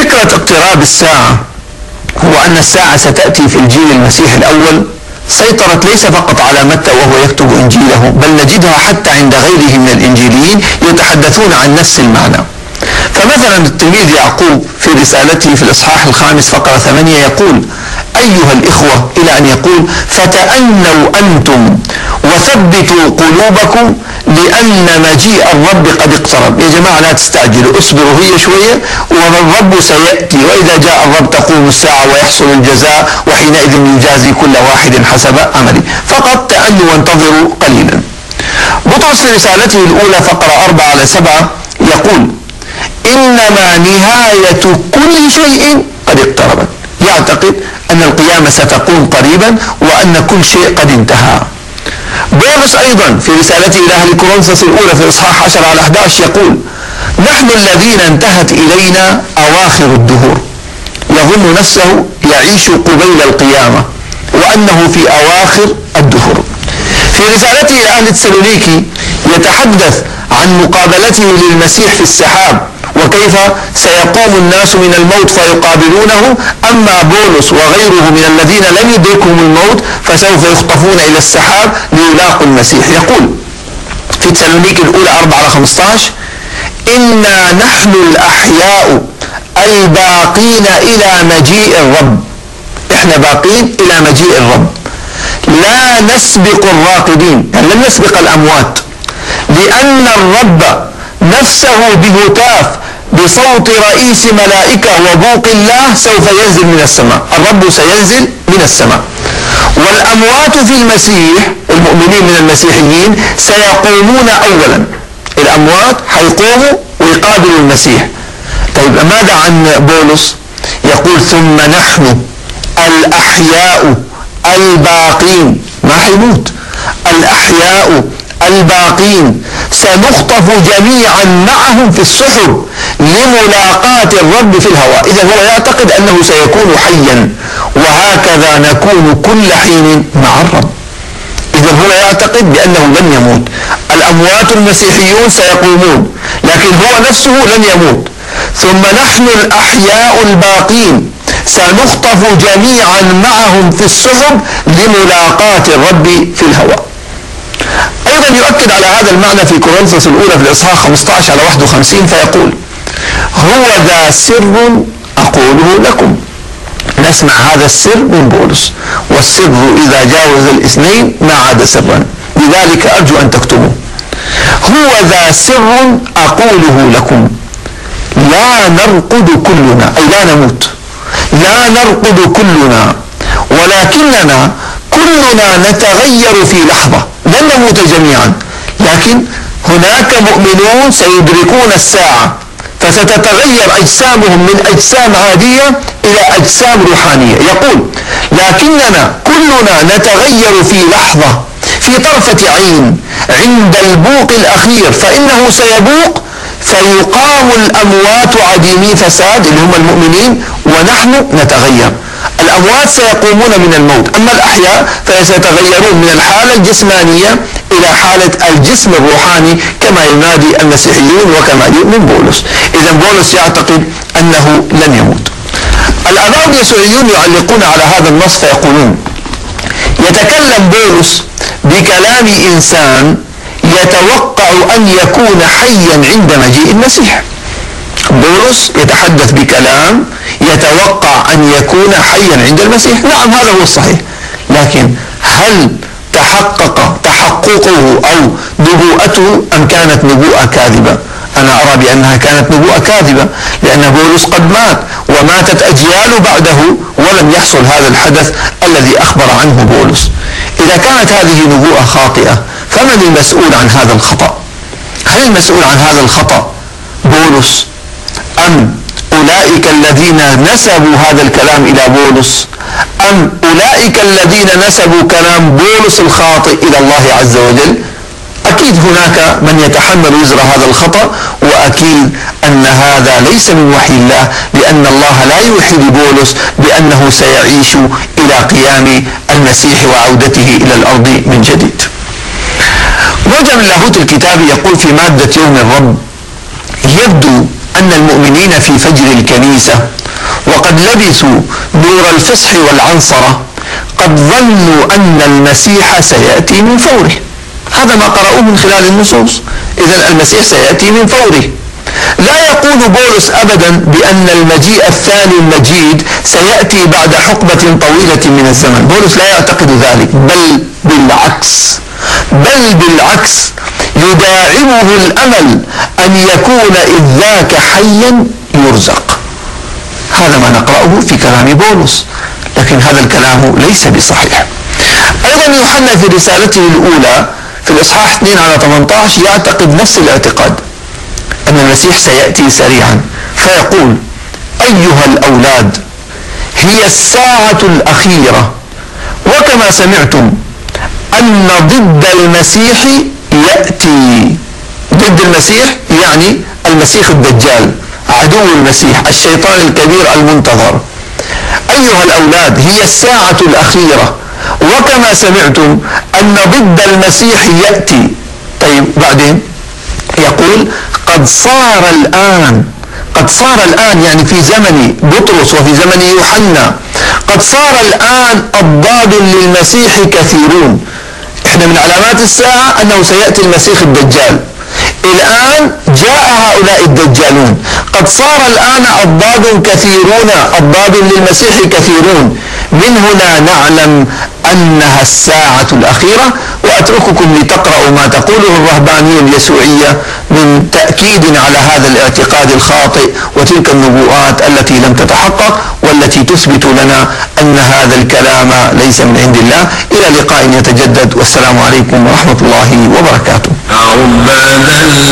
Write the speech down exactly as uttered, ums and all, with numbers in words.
فكرة اقتراب الساعة هو أن الساعة ستأتي في الجيل المسيحي الأول سيطرت ليس فقط على متى وهو يكتب إنجيله، بل نجدها حتى عند غيره من الإنجيليين يتحدثون عن نفس المعنى. فمثلا التلميذ يعقوب في رسالته في الإصحاح الخامس فقرة ثمانية يقول: أيها الإخوة، إلى أن يقول: فتأنوا أنتم وثبتوا قلوبكم لأن مجيء الرب قد اقترب. يا جماعة لا تستعجلوا، اصبروا هي شوية والرب سيأتي، وإذا جاء الرب تقوم الساعة ويحصل الجزاء وحينئذ يجازي كل واحد حسب عمله، فقط تأنوا وانتظروا قليلا. بطرس في رسالته الأولى فقرة أربعة على سبعة يقول: إنما نهاية كل شيء قد اقتربت. يعتقد أن القيامة ستقوم قريبا وأن كل شيء قد انتهى. بولس أيضا في رسالته إلى أهل كورنثوس الأولى في إصحاح عشرة على أحد عشر يقول: نحن الذين انتهت إلينا أواخر الدهور. يظن نفسه يعيش قبيل القيامة وأنه في أواخر الدهور. في رسالته إلى أهل تسالونيكي يتحدث عن مقابلته للمسيح في السحاب وكيف سيقوم الناس من الموت فيقابلونه، أما بولس وغيره من الذين لم يدركهم الموت فسوف يخطفون إلى السحاب ليلاقوا المسيح. يقول في تسالونيكي الأولى أربعة على خمسة عشر: إنا نحن الأحياء الباقين إلى مجيء الرب. إحنا باقين إلى مجيء الرب، لا نسبق الراقدين، يعني لن نسبق الأموات، لأن الرب نفسه بهتاف بصوت رئيس ملائكة وبوق الله سوف ينزل من السماء. الرب سينزل من السماء، والأموات في المسيح المؤمنين من المسيحيين سيقومون أولا. الأموات حيقوموا ويقابلوا المسيح. طيب ماذا عن بولس؟ يقول: ثم نحن الأحياء الباقين، ما حيموت، الأحياء الباقين سنخطف جميعا معهم في السحب لملاقاة الرب في الهواء. إذا هو يعتقد أنه سيكون حيا، وهكذا نكون كل حين مع الرب. إذا هو يعتقد بأنه لن يموت. الأموات المسيحيون سيقومون، لكن هو نفسه لن يموت. ثم نحن الأحياء الباقين سنخطف جميعا معهم في السحب لملاقاة الرب في الهواء. أيضا يؤكد على هذا المعنى في كورنثوس الأولى في الإصحاح خمسة عشر على واحد وخمسين فيقول: هو ذا سر أقوله لكم. نسمع هذا السر من بولس، والسر إذا جاوز الاثنين ما عاد سرا، لذلك أرجو أن تكتبوا: هو ذا سر أقوله لكم، لا نرقد كلنا، أي لا نموت، لا نرقد كلنا، ولكننا كلنا نتغير في لحظة. لن نموت جميعا، لكن هناك مؤمنون سيدركون الساعة فستتغير أجسامهم من أجسام عادية إلى أجسام روحانية. يقول: لكننا كلنا نتغير في لحظة، في طرفة عين، عند البوق الأخير، فإنه سيبوق فيقام الأموات عديمي فساد اللي هم المؤمنين، ونحن نتغير. الأموات سيقومون من الموت، أما الأحياء فسيتغيرون من الحالة الجسمانية إلى حالة الجسم الروحاني كما ينادي المسيحيون وكما يؤمن بولس. إذا بولس يعتقد أنه لن يموت. الآباء اليسوعيون يعلقون على هذا النص فيقولون: يتكلم بولس بكلام إنسان يتوقع أن يكون حيا عند مجيء المسيح. بولس يتحدث بكلام يتوقع أن يكون حيا عند المسيح. نعم هذا هو الصحيح، لكن هل تحقق تحققه أو نبوءته أم كانت نبوءة كاذبة؟ أنا أرى بأنها كانت نبوءة كاذبة، لأن بولس قد مات وماتت أجيال بعده ولم يحصل هذا الحدث الذي أخبر عنه بولس. إذا كانت هذه نبوءة خاطئة فمن المسؤول عن هذا الخطأ؟ هل المسؤول عن هذا الخطأ بولس أم أولئك الذين نسبوا هذا الكلام إلى بولس، أم أولئك الذين نسبوا كلام بولس الخاطئ إلى الله عز وجل؟ أكيد هناك من يتحمل وزر هذا الخطأ، وأكيد أن هذا ليس من وحي الله، لأن الله لا يوحي لبولس بأنه سيعيش إلى قيام المسيح وعودته إلى الأرض من جديد. معجم اللاهوت الكتابي يقول في مادة يوم الرب: يبدو أن المؤمنين في فجر الكنيسة وقد لبثوا نور الفصح والعنصرة قد ظنوا أن المسيح سيأتي من فوره. هذا ما قرأوه من خلال النصوص. إذن المسيح سيأتي من فوره. لا يقول بولس أبدا بأن المجيء الثاني المجيد سيأتي بعد حقبة طويلة من الزمن. بولس لا يعتقد ذلك، بل بالعكس بل بالعكس يداعبه الأمل أن يكون إذ ذاك حيا يرزق. هذا ما نقرأه في كلام بولس، لكن هذا الكلام ليس بصحيح. أيضا يوحنا في رسالته الأولى في الإصحاح اثنين على ثمانية عشر يعتقد نفس الاعتقاد، أن المسيح سيأتي سريعا، فيقول: أيها الأولاد، هي الساعة الأخيرة، وكما سمعتم أن ضد المسيح يأتي. ضد المسيح يعني المسيح الدجال، عدو المسيح، الشيطان الكبير المنتظر. أيها الأولاد، هي الساعة الأخيرة، وكما سمعتم أن ضد المسيح يأتي. طيب بعدين يقول: قد صار الآن قد صار الآن يعني في زمن بطرس وفي زمن يوحنا، قد صار الآن أضداد للمسيح كثيرون. إحنا من علامات الساعة أنه سيأتي المسيح الدجال. الآن جاء هؤلاء الدجالون. قد صار الآن أضداد كثيرون، أضداد للمسيح كثيرون. من هنا نعلم أنها الساعة الأخيرة. وأترككم لتقرأوا ما تقوله الرهبانية اليسوعية من تأكيد على هذا الاعتقاد الخاطئ وتلك النبوءات التي لم تتحقق، والتي تثبت لنا أن هذا الكلام ليس من عند الله. إلى لقاء يتجدد، والسلام عليكم ورحمة الله وبركاته.